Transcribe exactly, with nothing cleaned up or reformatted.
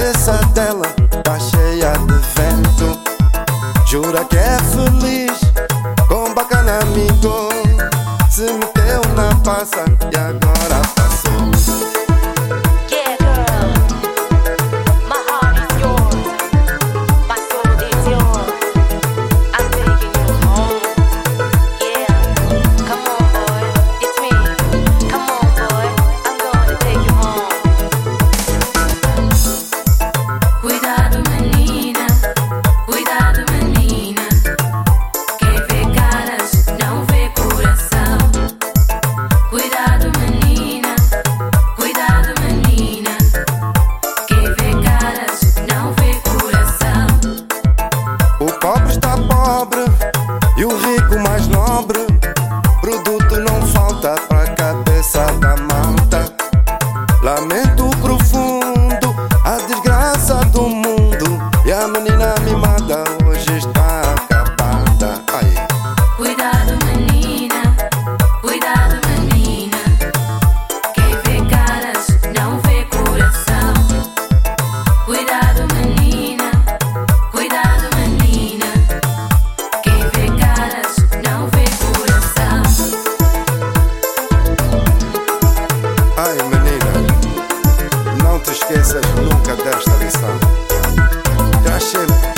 cabeça dela tá cheia de vento. Jura que é feliz com bacana amigo. Se meteu na passa e agora passou. Yeah, girl, my heart is yours, my soul is yours. I'm taking you home. Yeah, come on, boy, it's me. Come on, boy, I'm gonna take you home. Cuidado, menina, cuidado, menina. Quem vê caras não vê coração. Cuidado, menina, cuidado, menina. Quem vê caras não vê coração. O pobre está pobre e o rico mais nobre. Produto não falta pra cabeça da malta. Lamento profundo a desgraça do mundo. E a menina mimada hoje está acabada. Aí. Cuidado, menina, cuidado, menina. Quem vê caras não vê coração. Cuidado, menina, cuidado, menina. Quem vê caras não vê coração. Ai, menina, não te esqueças nunca desta lição. Traz sempre